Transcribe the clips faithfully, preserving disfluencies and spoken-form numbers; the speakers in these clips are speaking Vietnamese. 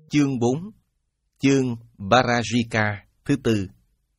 Chương bốn. Chương Parajika thứ tư.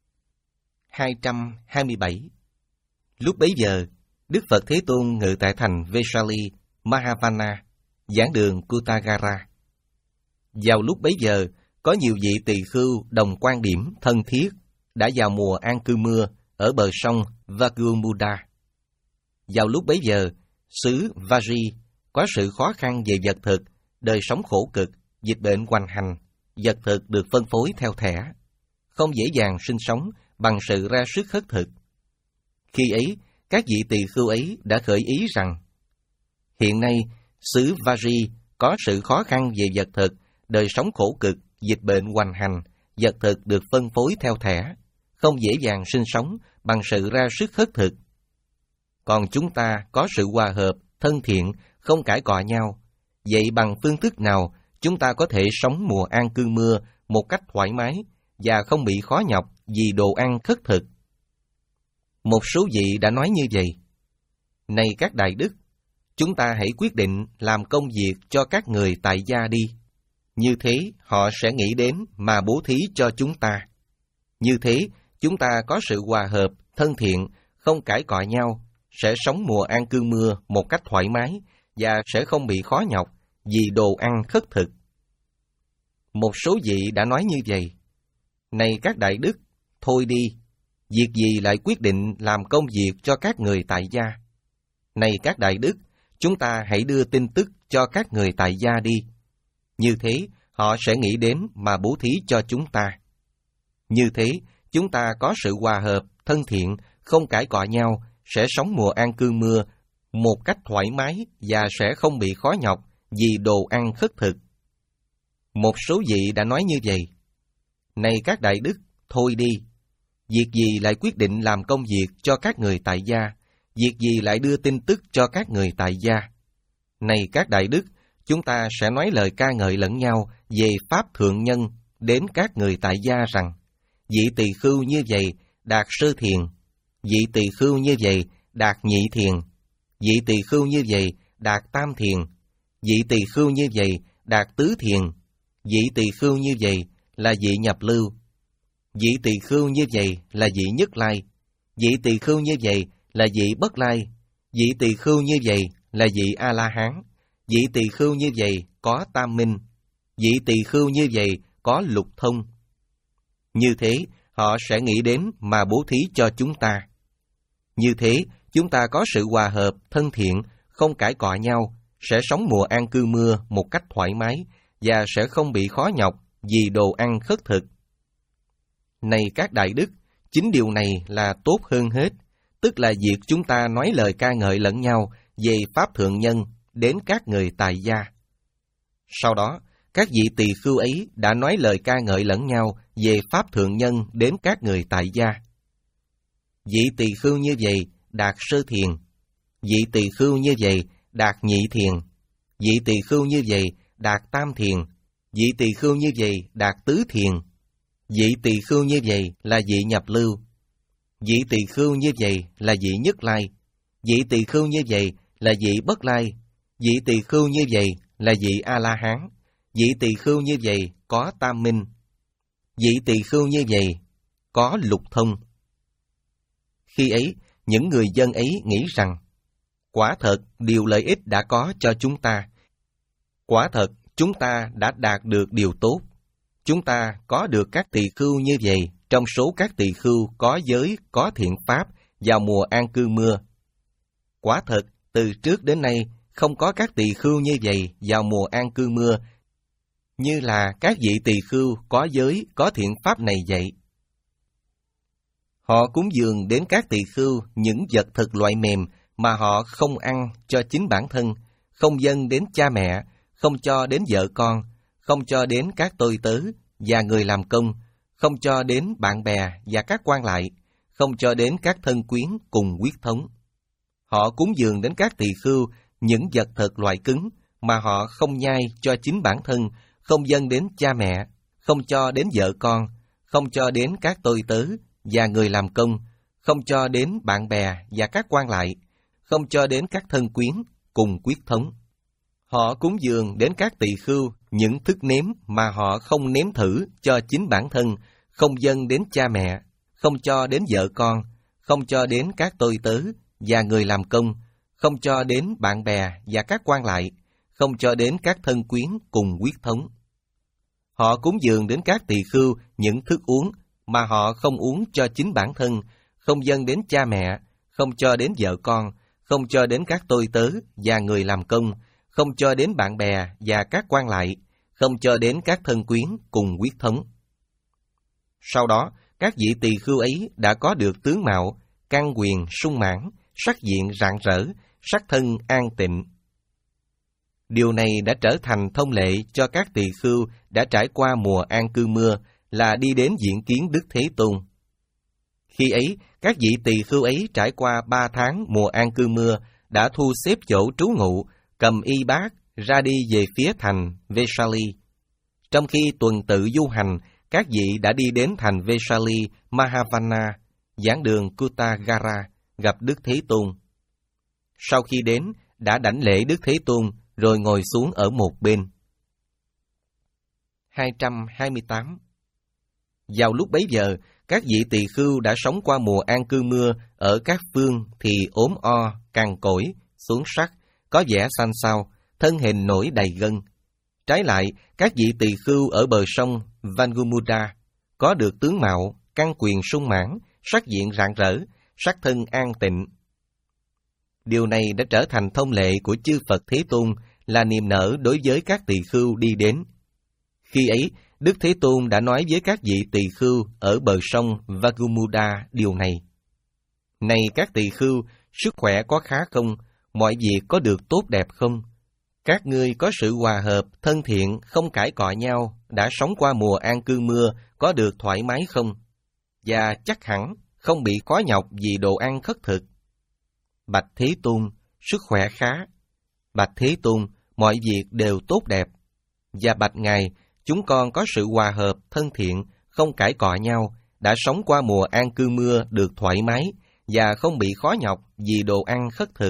hai trăm hai mươi bảy. Lúc bấy giờ, Đức Phật Thế Tôn ngự tại thành Vesali, Mahavana, giảng đường Kutagara. Vào lúc bấy giờ, có nhiều vị tỳ khưu đồng quan điểm thân thiết đã vào mùa an cư mưa ở bờ sông Vagyumuda. Vào lúc bấy giờ, xứ Vaji có sự khó khăn về vật thực, đời sống khổ cực, dịch bệnh hoành hành, vật thực được phân phối theo thẻ, không dễ dàng sinh sống bằng sự ra sức khất thực. Khi ấy, các vị tỳ khưu ấy đã khởi ý rằng, hiện nay, xứ Vaji có sự khó khăn về vật thực, đời sống khổ cực, dịch bệnh hoành hành, vật thực được phân phối theo thẻ, không dễ dàng sinh sống bằng sự ra sức khất thực. Còn chúng ta có sự hòa hợp, thân thiện, không cãi cọ nhau. Vậy bằng phương thức nào chúng ta có thể sống mùa an cư mưa một cách thoải mái và không bị khó nhọc vì đồ ăn khất thực? Một số vị đã nói như vậy. Này các đại đức, chúng ta hãy quyết định làm công việc cho các người tại gia đi. Như thế họ sẽ nghĩ đến mà bố thí cho chúng ta. Như thế chúng ta có sự hòa hợp, thân thiện, không cãi cọ nhau, sẽ sống mùa an cư mưa một cách thoải mái và sẽ không bị khó nhọc vì đồ ăn khất thực. Một số vị đã nói như vậy. Này các đại đức, thôi đi, việc gì lại quyết định làm công việc cho các người tại gia? Này các đại đức, chúng ta hãy đưa tin tức cho các người tại gia đi. Như thế, họ sẽ nghĩ đến mà bố thí cho chúng ta. Như thế, chúng ta có sự hòa hợp, thân thiện, không cãi cọ nhau, sẽ sống mùa an cư mưa một cách thoải mái và sẽ không bị khó nhọc vì đồ ăn khất thực. Một số vị đã nói như vậy. Này các đại đức, thôi đi, việc gì lại quyết định làm công việc cho các người tại gia, việc gì lại đưa tin tức cho các người tại gia? Này các đại đức, chúng ta sẽ nói lời ca ngợi lẫn nhau về Pháp Thượng Nhân đến các người tại gia rằng, vị tỳ khưu như vậy đạt sơ thiền, vị tỳ khưu như vậy đạt nhị thiền, vị tỳ khưu như vậy đạt tam thiền, vị tỳ khưu như vậy đạt tứ thiền, vị tỳ khưu như vậy là vị nhập lưu, vị tỳ khưu như vậy là vị nhất lai, vị tỳ khưu như vậy là vị bất lai, vị tỳ khưu như vậy là vị A-la-hán, vị tỳ khưu như vậy có tam minh, vị tỳ khưu như vậy có lục thông. Như thế, họ sẽ nghĩ đến mà bố thí cho chúng ta. Như thế, chúng ta có sự hòa hợp, thân thiện, không cãi cọ nhau, sẽ sống mùa an cư mưa một cách thoải mái và sẽ không bị khó nhọc vì đồ ăn khất thực. Này các đại đức, chính điều này là tốt hơn hết, tức là việc chúng ta nói lời ca ngợi lẫn nhau về Pháp Thượng Nhân đến các người tại gia. Sau đó, các vị tỳ khưu ấy đã nói lời ca ngợi lẫn nhau về Pháp Thượng Nhân đến các người tại gia. Vị tỳ khưu như vậy đạt sơ thiền, vị tỳ khưu như vậy đạt nhị thiền, vị tỳ khưu như vậy đạt tam thiền, vị tỳ khưu như vậy đạt tứ thiền, vị tỳ khưu như vậy là vị nhập lưu, vị tỳ khưu như vậy là vị nhất lai, vị tỳ khưu như vậy là vị bất lai, vị tỳ khưu như vậy là vị A-la-hán, vị tỳ khưu như vậy có tam minh, vị tỳ khưu như vậy có lục thông. Khi ấy, những người dân ấy nghĩ rằng, quả thật điều lợi ích đã có cho chúng ta. Quả thật chúng ta đã đạt được điều tốt. Chúng ta có được các tỳ khưu như vậy trong số các tỳ khưu có giới, có thiện pháp vào mùa an cư mưa. Quả thật, từ trước đến nay không có các tỳ khưu như vậy vào mùa an cư mưa, như là các vị tỳ khưu có giới, có thiện pháp này vậy. Họ cúng dường đến các tỳ khưu những vật thực loại mềm mà họ không ăn cho chính bản thân, không dâng đến cha mẹ, không cho đến vợ con, không cho đến các tôi tớ và người làm công, không cho đến bạn bè và các quan lại, không cho đến các thân quyến cùng huyết thống. Họ cúng dường đến các tỳ khưu những vật thực loại cứng mà họ không nhai cho chính bản thân, không dâng đến cha mẹ, không cho đến vợ con, không cho đến các tôi tớ và người làm công, không cho đến bạn bè và các quan lại, không cho đến các thân quyến cùng huyết thống. Họ cúng dường đến các tỳ khưu những thức nếm mà họ không nếm thử cho chính bản thân, không dâng đến cha mẹ, không cho đến vợ con, không cho đến các tôi tớ và người làm công, không cho đến bạn bè và các quan lại, không cho đến các thân quyến cùng huyết thống. Họ cúng dường đến các tỳ khưu những thức uống mà họ không uống cho chính bản thân, không dâng đến cha mẹ, không cho đến vợ con, không cho đến các tôi tớ và người làm công, không cho đến bạn bè và các quan lại, không cho đến các thân quyến cùng huyết thống. Sau đó, các vị tỳ khưu ấy đã có được tướng mạo, căn quyền sung mãn, sắc diện rạng rỡ, sắc thân an tịnh. Điều này đã trở thành thông lệ cho các tỳ khưu đã trải qua mùa an cư mưa, là đi đến diện kiến Đức Thế Tôn. Khi ấy, các vị tỳ khưu ấy trải qua ba tháng mùa an cư mưa, đã thu xếp chỗ trú ngụ, cầm y bát, ra đi về phía thành Vesali. Trong khi tuần tự du hành, các vị đã đi đến thành Vesali, Mahavana, giảng đường Kutagara, gặp Đức Thế Tôn. Sau khi đến, đã đảnh lễ Đức Thế Tôn, rồi ngồi xuống ở một bên. hai trăm hai mươi tám. Vào lúc bấy giờ, các vị tỳ khưu đã sống qua mùa an cư mưa ở các phương thì ốm o, cằn cỗi, xuống sắc, có vẻ xanh xao, thân hình nổi đầy gân. Trái lại, các vị tỳ khưu ở bờ sông Vangumuda có được tướng mạo, căn quyền sung mãn, sắc diện rạng rỡ, sắc thân an tịnh. Điều này đã trở thành thông lệ của chư Phật Thế Tôn, là niềm nở đối với các tỳ khưu đi đến. Khi ấy, Đức Thế Tôn đã nói với các vị tỳ khưu ở bờ sông Vangumuda điều này: Này các tỳ khưu, sức khỏe có khá không? Mọi việc có được tốt đẹp không? Các ngươi có sự hòa hợp, thân thiện, không cãi cọ nhau, đã sống qua mùa an cư mưa, có được thoải mái không? Và chắc hẳn không bị khó nhọc vì đồ ăn khất thực. Bạch Thế Tôn, sức khỏe khá. Bạch Thế Tôn, mọi việc đều tốt đẹp. Và bạch Ngài, chúng con có sự hòa hợp, thân thiện, không cãi cọ nhau, đã sống qua mùa an cư mưa được thoải mái, và không bị khó nhọc vì đồ ăn khất thực.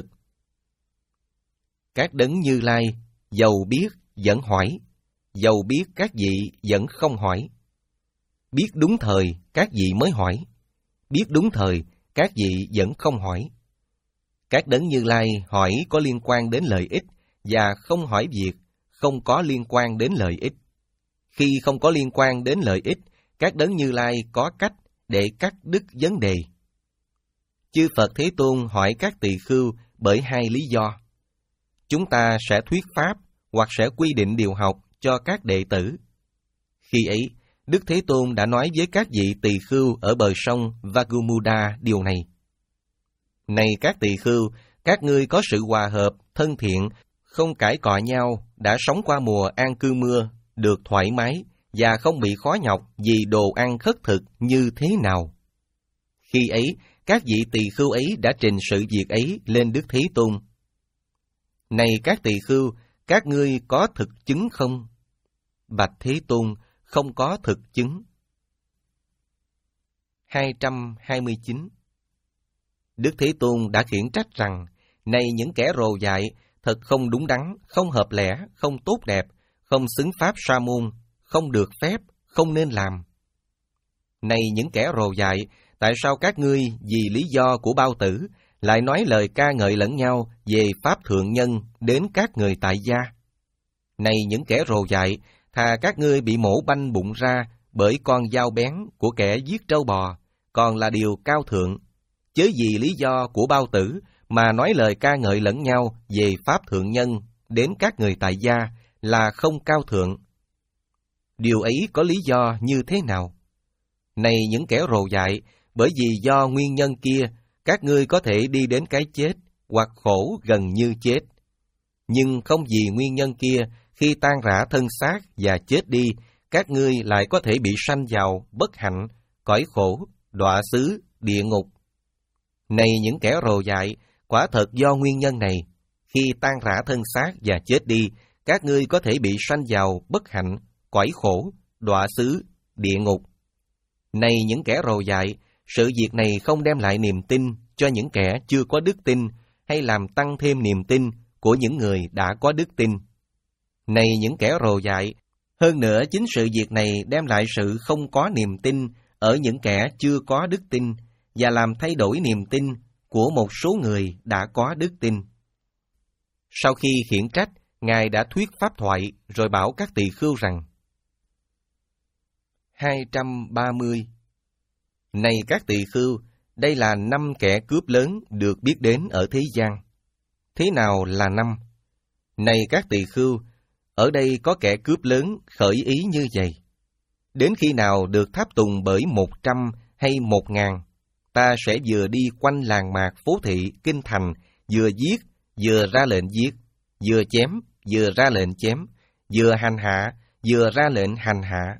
Các đấng Như Lai, dầu biết vẫn hỏi, dầu biết các vị vẫn không hỏi. Biết đúng thời, các vị mới hỏi. Biết đúng thời, các vị vẫn không hỏi. Các đấng Như Lai hỏi có liên quan đến lợi ích, và không hỏi việc không có liên quan đến lợi ích. Khi không có liên quan đến lợi ích, các đấng Như Lai có cách để cắt đứt vấn đề. Chư Phật Thế Tôn hỏi các tỳ khưu bởi hai lý do. Chúng ta sẽ thuyết pháp hoặc sẽ quy định điều học cho các đệ tử. Khi ấy, Đức Thế Tôn đã nói với các vị tỳ khưu ở bờ sông Vangumuda điều này: Này các tỳ khưu, các ngươi có sự hòa hợp, thân thiện, không cãi cọ nhau, đã sống qua mùa an cư mưa, được thoải mái, và không bị khó nhọc vì đồ ăn khất thực như thế nào. Khi ấy, các vị tỳ khưu ấy đã trình sự việc ấy lên Đức Thế Tôn. Này các tỳ khưu, các ngươi có thực chứng không? Bạch Thế Tôn, không có thực chứng. hai trăm hai mươi chín. Đức Thế Tôn đã khiển trách rằng: Này những kẻ rồ dại, thật không đúng đắn, không hợp lẽ, không tốt đẹp, không xứng pháp sa môn, không được phép, không nên làm. Này những kẻ rồ dại, tại sao các ngươi vì lý do của bao tử lại nói lời ca ngợi lẫn nhau về pháp thượng nhân đến các người tại gia? Này những kẻ rồ dại, thà các ngươi bị mổ banh bụng ra bởi con dao bén của kẻ giết trâu bò, còn là điều cao thượng, chớ vì lý do của bao tử mà nói lời ca ngợi lẫn nhau về pháp thượng nhân đến các người tại gia là không cao thượng. Điều ấy có lý do như thế nào? Này những kẻ rồ dại, bởi vì do nguyên nhân kia, các ngươi có thể đi đến cái chết, hoặc khổ gần như chết. Nhưng không vì nguyên nhân kia, khi tan rã thân xác và chết đi, các ngươi lại có thể bị sanh vào bất hạnh, cõi khổ, đọa xứ, địa ngục. Này những kẻ rồ dại, quả thật do nguyên nhân này, khi tan rã thân xác và chết đi, các ngươi có thể bị sanh vào bất hạnh, cõi khổ, đọa xứ, địa ngục. Này những kẻ rồ dại, sự việc này không đem lại niềm tin cho những kẻ chưa có đức tin, hay làm tăng thêm niềm tin của những người đã có đức tin. Này những kẻ rồ dại, hơn nữa chính sự việc này đem lại sự không có niềm tin ở những kẻ chưa có đức tin và làm thay đổi niềm tin của một số người đã có đức tin. Sau khi khiển trách, Ngài đã thuyết pháp thoại rồi bảo các tỳ khưu rằng: hai trăm ba mươi. Này các tỳ khưu, đây là năm kẻ cướp lớn được biết đến ở thế gian. Thế nào là năm? Này các tỳ khưu, ở đây có kẻ cướp lớn khởi ý như vậy: đến khi nào được tháp tùng bởi một trăm hay một ngàn, ta sẽ vừa đi quanh làng mạc phố thị kinh thành, vừa giết, vừa ra lệnh giết, vừa chém, vừa ra lệnh chém, vừa hành hạ, vừa ra lệnh hành hạ.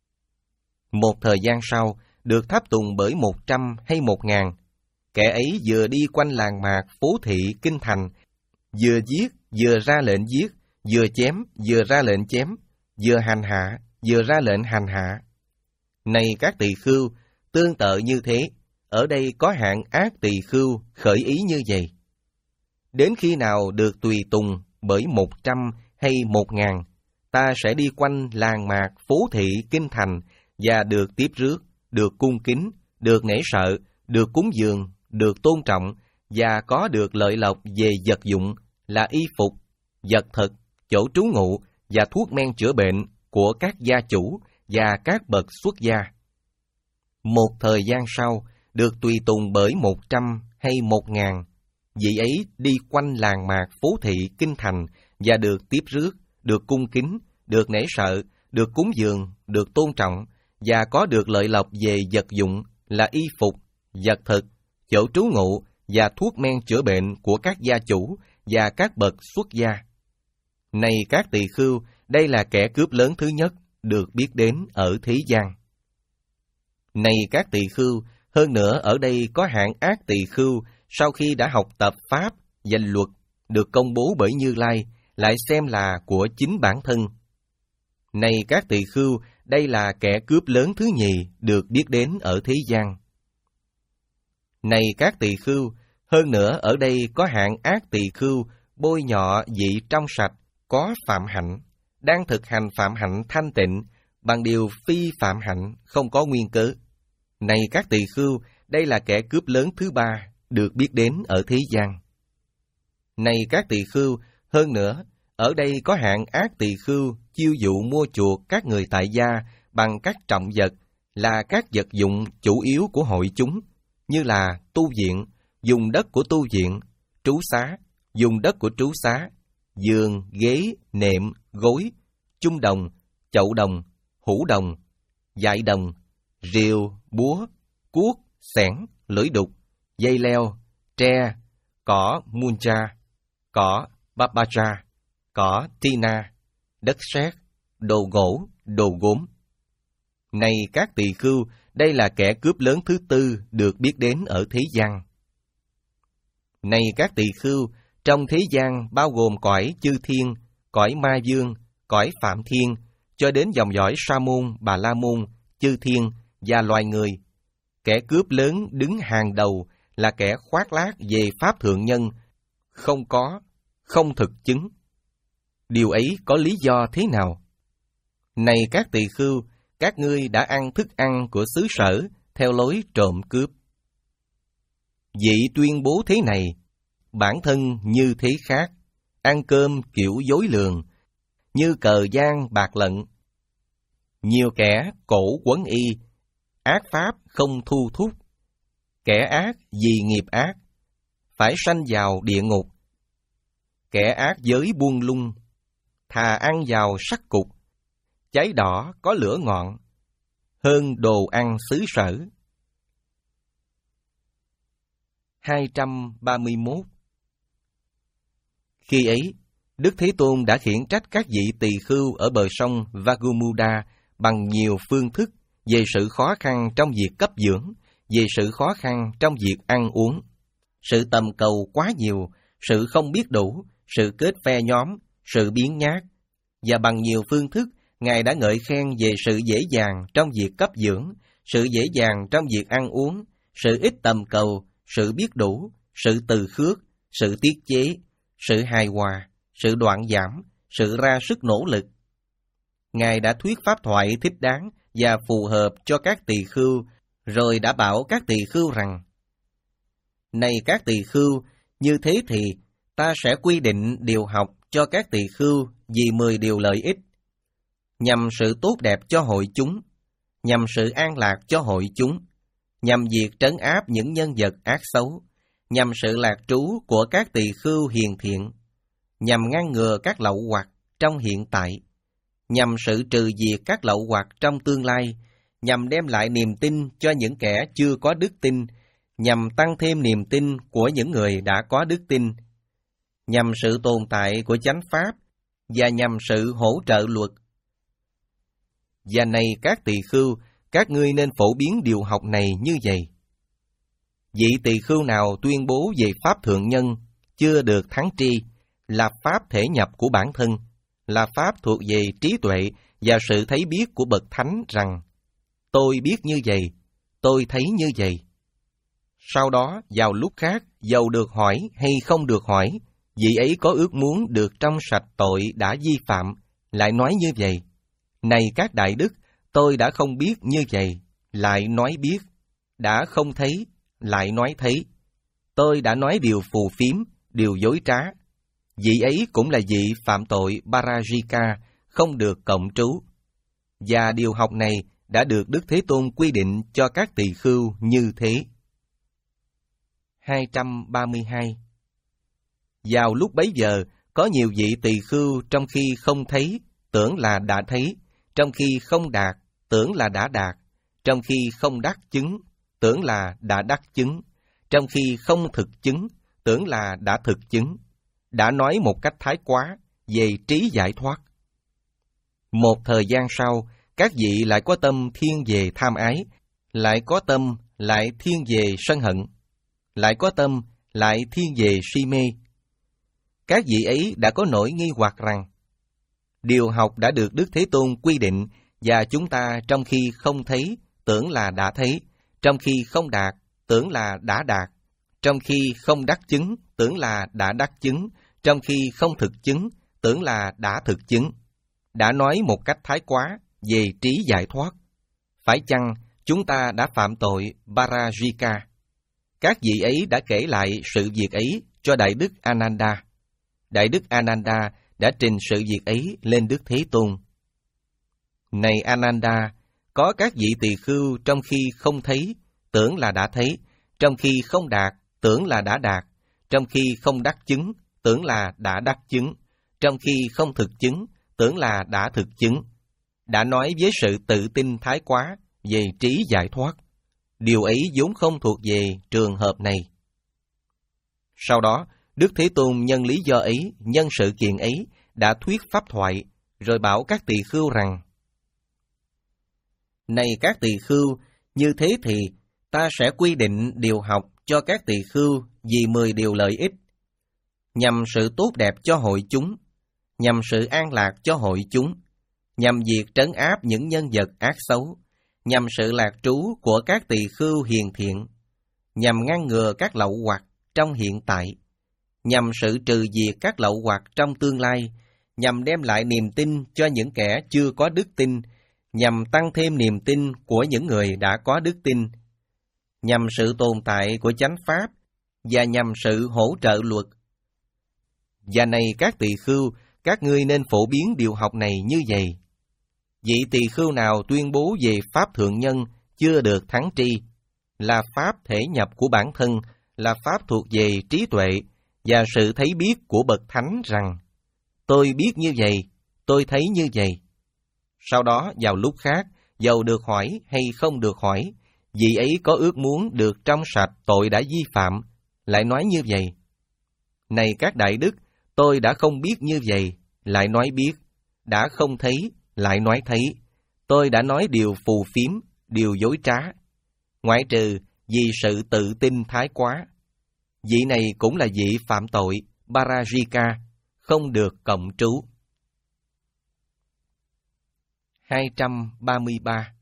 Một thời gian sau, được tháp tùng bởi một trăm hay một ngàn, kẻ ấy vừa đi quanh làng mạc phố thị kinh thành, vừa giết, vừa ra lệnh giết, vừa chém, vừa ra lệnh chém, vừa hành hạ, vừa ra lệnh hành hạ. Này các tỳ khưu, tương tự như thế, ở đây có hạng ác tỳ khưu khởi ý như vậy: đến khi nào được tùy tùng bởi một trăm hay một ngàn, ta sẽ đi quanh làng mạc phố thị kinh thành và được tiếp rước, được cung kính, được nể sợ, được cúng dường, được tôn trọng và có được lợi lộc về vật dụng là y phục, vật thực, chỗ trú ngụ và thuốc men chữa bệnh của các gia chủ và các bậc xuất gia. Một thời gian sau, được tùy tùng bởi một trăm hay một ngàn, vị ấy đi quanh làng mạc phố thị kinh thành và được tiếp rước, được cung kính, được nể sợ, được cúng dường, được tôn trọng và có được lợi lộc về vật dụng là y phục, vật thực, chỗ trú ngụ và thuốc men chữa bệnh của các gia chủ và các bậc xuất gia. Này các tỳ khưu, đây là kẻ cướp lớn thứ nhất được biết đến ở thế gian. Này các tỳ khưu, hơn nữa ở đây có hạng ác tỳ khưu sau khi đã học tập pháp, danh luật được công bố bởi Như Lai, lại xem là của chính bản thân. Này các tỳ khưu, đây là kẻ cướp lớn thứ nhì được biết đến ở thế gian. Này các tỳ khưu, hơn nữa ở đây có hạng ác tỳ khưu bôi nhọ vị trong sạch, có phạm hạnh, đang thực hành phạm hạnh thanh tịnh bằng điều phi phạm hạnh, không có nguyên cớ. Này các tỳ khưu, đây là kẻ cướp lớn thứ ba được biết đến ở thế gian. Này các tỳ khưu, hơn nữa ở đây có hạng ác tỳ khưu chiêu dụ mua chuộc các người tại gia bằng các trọng vật là các vật dụng chủ yếu của hội chúng, như là tu viện, dùng đất của tu viện, trú xá, dùng đất của trú xá, giường, ghế, nệm, gối, chung đồng, chậu đồng, hũ đồng, dại đồng, rìu, búa, cuốc, xẻng, lưỡi đục, dây leo, tre, cỏ muncha, cỏ babaja, cỏ tina, đất sét, đồ gỗ, đồ gốm. Này các tỳ khưu, đây là kẻ cướp lớn thứ tư được biết đến ở thế gian. Này các tỳ khưu, trong thế gian bao gồm cõi chư thiên, cõi ma dương, cõi phạm thiên, cho đến dòng dõi sa môn, bà la môn, chư thiên và loài người, kẻ cướp lớn đứng hàng đầu là kẻ khoác lác về pháp thượng nhân, không có, không thực chứng. Điều ấy có lý do thế nào? Này các tỳ khưu, các ngươi đã ăn thức ăn của xứ sở theo lối trộm cướp. Vị tuyên bố thế này, bản thân như thế khác, ăn cơm kiểu dối lường, như cờ giang bạc lận. Nhiều kẻ cổ quấn y, ác pháp không thu thúc. Kẻ ác vì nghiệp ác, phải sanh vào địa ngục. Kẻ ác giới buông lung, thà ăn vào sắt cục, cháy đỏ có lửa ngọn, hơn đồ ăn xứ sở. hai trăm ba mươi mốt. Khi ấy, Đức Thế Tôn đã khiển trách các vị tỳ khưu ở bờ sông Vagumuda bằng nhiều phương thức về sự khó khăn trong việc cấp dưỡng, về sự khó khăn trong việc ăn uống, sự tầm cầu quá nhiều, sự không biết đủ, sự kết phe nhóm, sự biếng nhác, và bằng nhiều phương thức, Ngài đã ngợi khen về sự dễ dàng trong việc cấp dưỡng, sự dễ dàng trong việc ăn uống, sự ít tầm cầu, sự biết đủ, sự từ khước, sự tiết chế, sự hài hòa, sự đoạn giảm, sự ra sức nỗ lực. Ngài đã thuyết pháp thoại thích đáng và phù hợp cho các tỳ khưu, rồi đã bảo các tỳ khưu rằng: Này các tỳ khưu, như thế thì ta sẽ quy định điều học cho các tỳ khưu vì mười điều lợi ích, nhằm sự tốt đẹp cho hội chúng, nhằm sự an lạc cho hội chúng, nhằm việc trấn áp những nhân vật ác xấu, nhằm sự lạc trú của các tỳ khưu hiền thiện, nhằm ngăn ngừa các lậu hoặc trong hiện tại, nhằm sự trừ diệt các lậu hoặc trong tương lai, nhằm đem lại niềm tin cho những kẻ chưa có đức tin, nhằm tăng thêm niềm tin của những người đã có đức tin, nhằm sự tồn tại của chánh pháp và nhằm sự hỗ trợ luật. Và này các tỳ khưu, các ngươi nên phổ biến điều học này như vậy. Vị tỳ khưu nào tuyên bố về pháp thượng nhân chưa được thắng tri, là pháp thể nhập của bản thân, là pháp thuộc về trí tuệ và sự thấy biết của bậc thánh rằng: Tôi biết như vậy, tôi thấy như vậy. Sau đó, vào lúc khác, dầu được hỏi hay không được hỏi, vị ấy có ước muốn được trong sạch tội đã vi phạm, lại nói như vậy: Này các đại đức, tôi đã không biết như vậy, lại nói biết, đã không thấy, lại nói thấy. Tôi đã nói điều phù phiếm, điều dối trá. Vị ấy cũng là vị phạm tội Parajika, không được cộng trú. Và điều học này đã được Đức Thế Tôn quy định cho các tỳ khưu như thế. hai trăm ba mươi hai. Vào lúc bấy giờ, có nhiều vị tỳ khưu trong khi không thấy, tưởng là đã thấy, trong khi không đạt, tưởng là đã đạt, trong khi không đắc chứng, tưởng là đã đắc chứng, trong khi không thực chứng, tưởng là đã thực chứng, đã nói một cách thái quá về trí giải thoát. Một thời gian sau, các vị lại có tâm thiên về tham ái, lại có tâm lại thiên về sân hận, lại có tâm lại thiên về si mê. Các vị ấy đã có nỗi nghi hoặc rằng: Điều học đã được Đức Thế Tôn quy định, và chúng ta trong khi không thấy, tưởng là đã thấy, trong khi không đạt, tưởng là đã đạt, trong khi không đắc chứng, tưởng là đã đắc chứng, trong khi không thực chứng, tưởng là đã thực chứng, đã nói một cách thái quá về trí giải thoát. Phải chăng chúng ta đã phạm tội Parajika? Các vị ấy đã kể lại sự việc ấy cho Đại Đức Ananda. Đại Đức Ananda đã trình sự việc ấy lên Đức Thế Tôn. Này Ananda, có các vị tỳ khưu trong khi không thấy, tưởng là đã thấy, trong khi không đạt, tưởng là đã đạt, trong khi không đắc chứng, tưởng là đã đắc chứng, trong khi không thực chứng, tưởng là đã thực chứng, đã nói với sự tự tin thái quá về trí giải thoát. Điều ấy vốn không thuộc về trường hợp này. Sau đó, Đức Thế Tôn nhân lý do ấy, nhân sự kiện ấy, đã thuyết pháp thoại, rồi bảo các tỳ khưu rằng: Này các tỳ khưu, như thế thì ta sẽ quy định điều học cho các tỳ khưu vì mười điều lợi ích, nhằm sự tốt đẹp cho hội chúng, nhằm sự an lạc cho hội chúng, nhằm việc trấn áp những nhân vật ác xấu, nhằm sự lạc trú của các tỳ khưu hiền thiện, nhằm ngăn ngừa các lậu hoặc trong hiện tại, nhằm sự trừ diệt các lậu hoặc trong tương lai, nhằm đem lại niềm tin cho những kẻ chưa có đức tin, nhằm tăng thêm niềm tin của những người đã có đức tin, nhằm sự tồn tại của chánh pháp và nhằm sự hỗ trợ luật. Và này các tỳ khưu, các ngươi nên phổ biến điều học này như vậy. Vị tỳ khưu nào tuyên bố về pháp thượng nhân chưa được thắng tri, là pháp thể nhập của bản thân, là pháp thuộc về trí tuệ và sự thấy biết của bậc thánh rằng: Tôi biết như vậy, tôi thấy như vậy. Sau đó vào lúc khác, dầu được hỏi hay không được hỏi, vị ấy có ước muốn được trong sạch tội đã vi phạm, lại nói như vậy: Này các đại đức, tôi đã không biết như vậy, lại nói biết, đã không thấy, lại nói thấy. Tôi đã nói điều phù phiếm, điều dối trá, ngoại trừ vì sự tự tin thái quá. Vị này cũng là vị phạm tội Parajika, không được cộng trú. hai trăm ba mươi ba.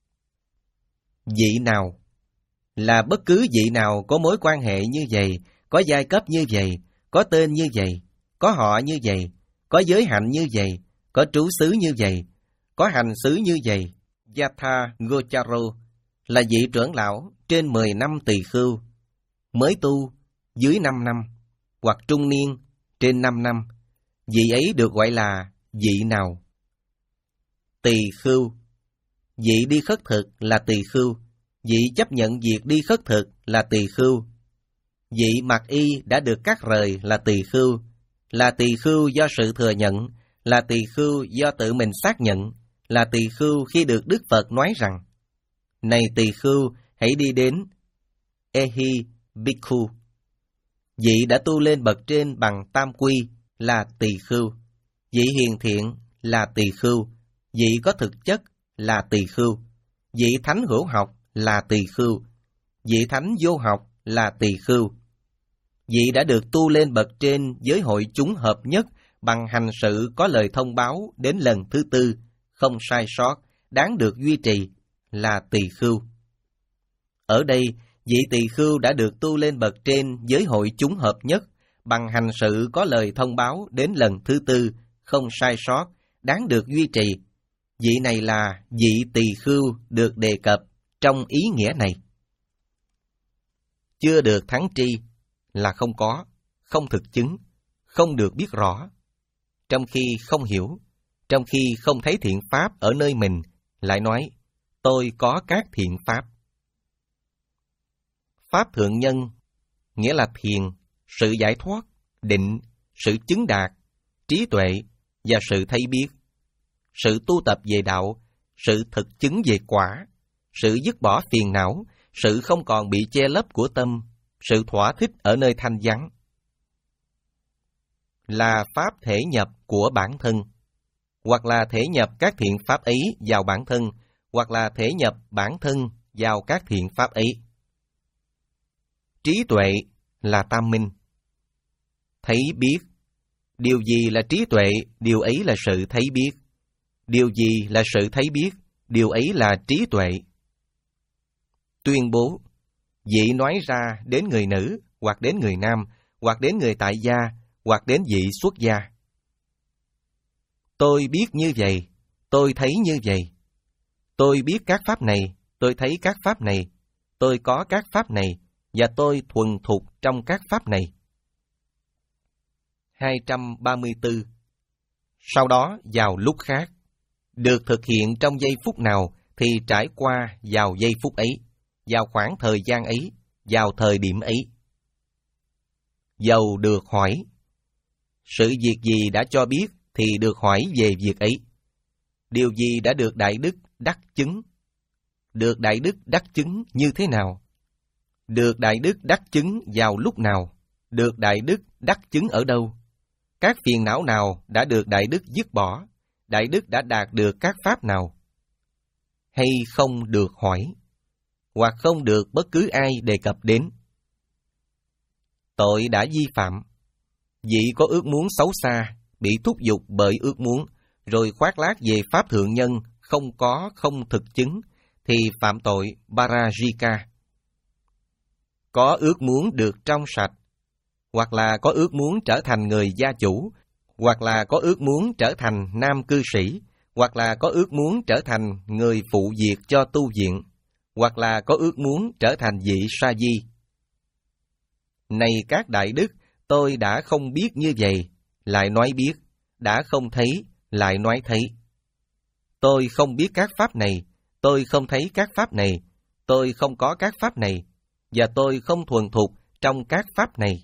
Vị nào? Là bất cứ vị nào có mối quan hệ như vậy, có giai cấp như vậy, có tên như vậy, có họ như vậy, có giới hạnh như vậy, có trú xứ như vậy, có hành xứ như vậy. Yatha Gocharo là vị trưởng lão trên mười năm tỳ khưu, mới tu dưới năm năm, hoặc trung niên trên năm năm. Vị ấy được gọi là vị nào? Tỳ khưu. Vị đi khất thực là tỳ khưu. Vị chấp nhận việc đi khất thực là tỳ khưu. Vị mặc y đã được cắt rời là tỳ khưu. Là tỳ khưu do sự thừa nhận, là tỳ khưu do tự mình xác nhận, là tỳ khưu khi được Đức Phật nói rằng: này tỳ khưu, hãy đi đến Ehi Bhikkhu. Vị đã tu lên bậc trên bằng tam quy là tỳ khưu. Vị hiền thiện là tỳ khưu. Vị có thực chất là tỳ khưu. Vị thánh hữu học là tỳ khưu. Vị thánh vô học là tỳ khưu. Vị đã được tu lên bậc trên với hội chúng hợp nhất bằng hành sự có lời thông báo đến lần thứ tư, không sai sót, đáng được duy trì là tỳ khưu. Ở đây, vị tỳ khưu đã được tu lên bậc trên với hội chúng hợp nhất bằng hành sự có lời thông báo đến lần thứ tư, không sai sót, đáng được duy trì. Vị này là vị tỳ khưu được đề cập trong ý nghĩa này. Chưa được thắng tri là không có, không thực chứng, không được biết rõ. Trong khi không hiểu, trong khi không thấy thiện pháp ở nơi mình, lại nói, tôi có các thiện pháp. Pháp thượng nhân, nghĩa là thiền, sự giải thoát, định, sự chứng đạt, trí tuệ và sự thấy biết. Sự tu tập về đạo, sự thực chứng về quả, sự dứt bỏ phiền não, sự không còn bị che lấp của tâm, sự thỏa thích ở nơi thanh vắng. Là pháp thể nhập của bản thân, hoặc là thể nhập các thiện pháp ấy vào bản thân, hoặc là thể nhập bản thân vào các thiện pháp ấy. Trí tuệ là tam minh. Thấy biết. Điều gì là trí tuệ, điều ấy là sự thấy biết. Điều gì là sự thấy biết, điều ấy là trí tuệ. Tuyên bố. Vị nói ra đến người nữ, hoặc đến người nam, hoặc đến người tại gia, hoặc đến vị xuất gia. Tôi biết như vậy, tôi thấy như vậy. Tôi biết các pháp này, tôi thấy các pháp này, tôi có các pháp này, và tôi thuần thục trong các pháp này. hai trăm ba mươi tư. Sau đó vào lúc khác, được thực hiện trong giây phút nào thì trải qua vào giây phút ấy, vào khoảng thời gian ấy, vào thời điểm ấy. Dầu được hỏi, sự việc gì đã cho biết thì được hỏi về việc ấy. Điều gì đã được Đại Đức đắc chứng? Được Đại Đức đắc chứng như thế nào? Được Đại Đức đắc chứng vào lúc nào? Được Đại Đức đắc chứng ở đâu? Các phiền não nào đã được Đại Đức dứt bỏ? Đại Đức đã đạt được các pháp nào? Hay không được hỏi? Hoặc không được bất cứ ai đề cập đến? Tội đã vi phạm. Vị có ước muốn xấu xa, bị thúc giục bởi ước muốn, rồi khoác lác về pháp thượng nhân, không có, không thực chứng, thì phạm tội Parajika. Có ước muốn được trong sạch, hoặc là có ước muốn trở thành người gia chủ, hoặc là có ước muốn trở thành nam cư sĩ, hoặc là có ước muốn trở thành người phụ việc cho tu viện, hoặc là có ước muốn trở thành vị sa di. Này các đại đức, tôi đã không biết như vậy, lại nói biết, đã không thấy, lại nói thấy. Tôi không biết các pháp này, tôi không thấy các pháp này, tôi không có các pháp này, và tôi không thuần thục trong các pháp này.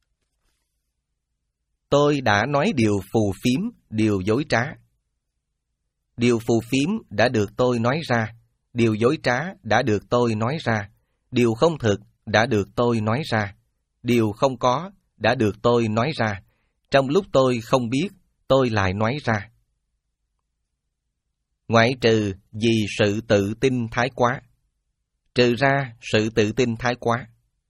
Tôi đã nói điều phù phiếm, điều dối trá. Điều phù phiếm đã được tôi nói ra, điều dối trá đã được tôi nói ra, điều không thực đã được tôi nói ra, điều không có đã được tôi nói ra. Trong lúc tôi không biết, tôi lại nói ra. Ngoại trừ vì sự tự tin thái quá. Trừ ra sự tự tin thái quá.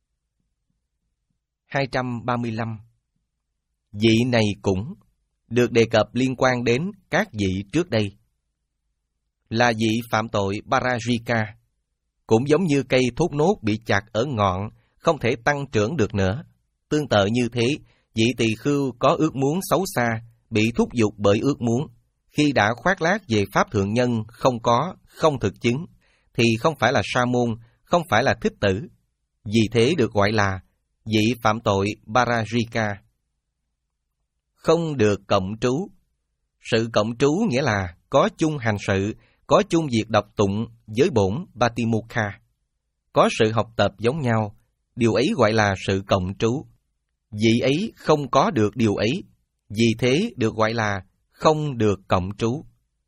hai trăm ba mươi lăm. Vị này cũng được đề cập liên quan đến các vị trước đây. Là vị phạm tội Parajika, cũng giống như cây thốt nốt bị chặt ở ngọn, không thể tăng trưởng được nữa. Tương tự như thế, vị tỳ khưu có ước muốn xấu xa, bị thúc giục bởi ước muốn, khi đã khoác lác về pháp thượng nhân không có, không thực chứng, thì không phải là sa môn, không phải là thích tử. Vì thế được gọi là vị phạm tội Parajika. Không được cộng trú. Sự cộng trú nghĩa là có chung hành sự, có chung việc đọc tụng với bổn Batimukha, có sự học tập giống nhau, điều ấy gọi là sự cộng trú. Vị ấy không có được điều ấy, vì thế được gọi là không được cộng trú.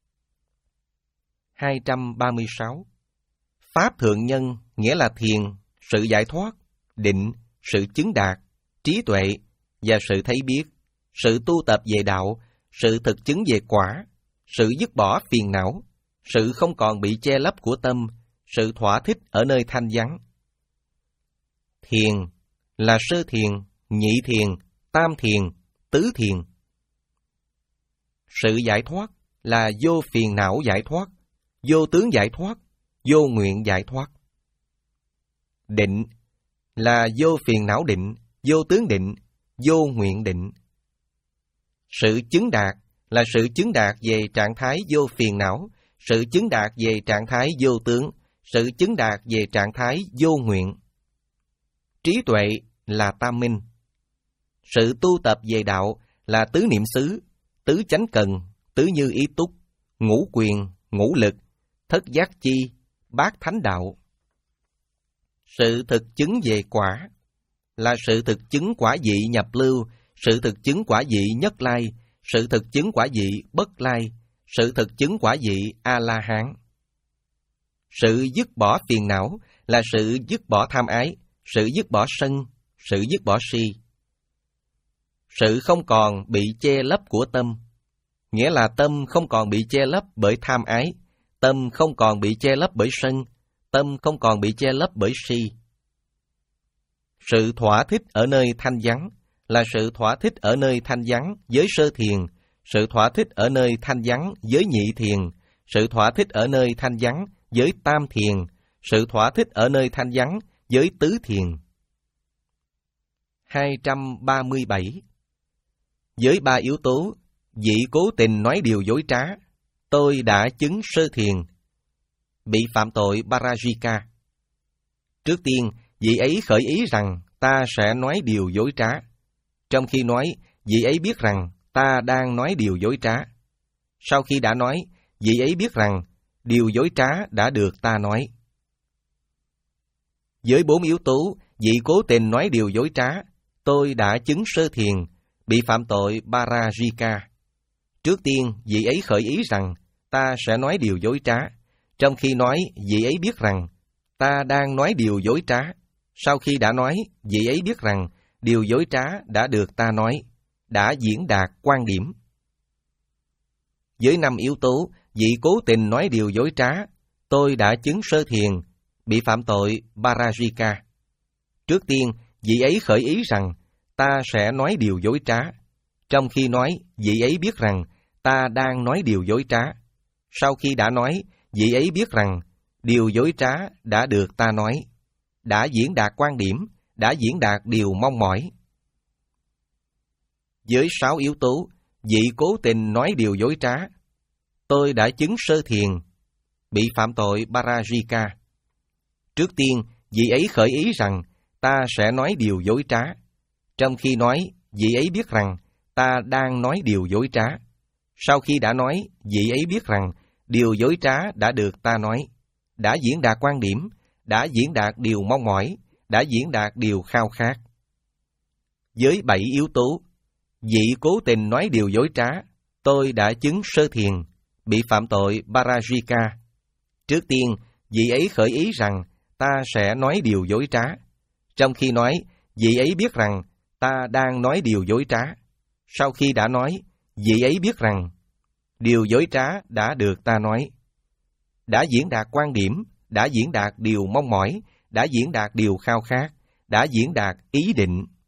hai trăm ba mươi sáu. Pháp thượng nhân nghĩa là thiền, sự giải thoát, định, sự chứng đạt, trí tuệ và sự thấy biết, sự tu tập về đạo, sự thực chứng về quả, sự dứt bỏ phiền não, sự không còn bị che lấp của tâm, sự thỏa thích ở nơi thanh vắng. Thiền là sơ thiền, nhị thiền, tam thiền, tứ thiền. Sự giải thoát là vô phiền não giải thoát, vô tướng giải thoát, vô nguyện giải thoát. Định là vô phiền não định, vô tướng định, vô nguyện định. Sự chứng đạt là sự chứng đạt về trạng thái vô phiền não, sự chứng đạt về trạng thái vô tướng, sự chứng đạt về trạng thái vô nguyện. Trí tuệ là tam minh. Sự tu tập về đạo là tứ niệm xứ, tứ chánh cần, tứ như ý túc, ngũ quyền, ngũ lực, thất giác chi, bát thánh đạo. Sự thực chứng về quả là sự thực chứng quả vị nhập lưu, sự thực chứng quả vị nhất lai, sự thực chứng quả vị bất lai, sự thực chứng quả vị A-la-hán. Sự dứt bỏ phiền não là sự dứt bỏ tham ái, sự dứt bỏ sân, sự dứt bỏ si. Sự không còn bị che lấp của tâm, nghĩa là tâm không còn bị che lấp bởi tham ái, tâm không còn bị che lấp bởi sân, tâm không còn bị che lấp bởi si. Sự thỏa thích ở nơi thanh vắng là sự thỏa thích ở nơi thanh vắng với sơ thiền, sự thỏa thích ở nơi thanh vắng với nhị thiền, sự thỏa thích ở nơi thanh vắng với tam thiền, sự thỏa thích ở nơi thanh vắng với tứ thiền. hai trăm ba mươi bảy. Với ba yếu tố, vị cố tình nói điều dối trá, tôi đã chứng sơ thiền, bị phạm tội Parajika. Trước tiên, vị ấy khởi ý rằng ta sẽ nói điều dối trá. Trong khi nói, vị ấy biết rằng ta đang nói điều dối trá. Sau khi đã nói, vị ấy biết rằng điều dối trá đã được ta nói. Với bốn yếu tố, vị cố tình nói điều dối trá, tôi đã chứng sơ thiền, bị phạm tội Parajika. Trước tiên, vị ấy khởi ý rằng ta sẽ nói điều dối trá. Trong khi nói, vị ấy biết rằng ta đang nói điều dối trá. Sau khi đã nói, vị ấy biết rằng điều dối trá đã được ta nói, đã diễn đạt quan điểm. Với năm yếu tố, vị cố tình nói điều dối trá, tôi đã chứng sơ thiền, bị phạm tội Parajika. Trước tiên, vị ấy khởi ý rằng ta sẽ nói điều dối trá. Trong khi nói, vị ấy biết rằng ta đang nói điều dối trá. Sau khi đã nói, vị ấy biết rằng điều dối trá đã được ta nói, đã diễn đạt quan điểm, đã diễn đạt điều mong mỏi. Với sáu yếu tố, vị cố tình nói điều dối trá, tôi đã chứng sơ thiền, bị phạm tội Parajika. Trước tiên, vị ấy khởi ý rằng ta sẽ nói điều dối trá. Trong khi nói, vị ấy biết rằng ta đang nói điều dối trá. Sau khi đã nói, vị ấy biết rằng điều dối trá đã được ta nói, đã diễn đạt quan điểm, đã diễn đạt điều mong mỏi, đã diễn đạt điều khao khát. Với bảy yếu tố, vị cố tình nói điều dối trá, tôi đã chứng sơ thiền, bị phạm tội Parajika. Trước tiên, vị ấy khởi ý rằng ta sẽ nói điều dối trá. Trong khi nói, vị ấy biết rằng ta đang nói điều dối trá. Sau khi đã nói, vị ấy biết rằng điều dối trá đã được ta nói, đã diễn đạt quan điểm, đã diễn đạt điều mong mỏi, đã diễn đạt điều khao khát, đã diễn đạt ý định.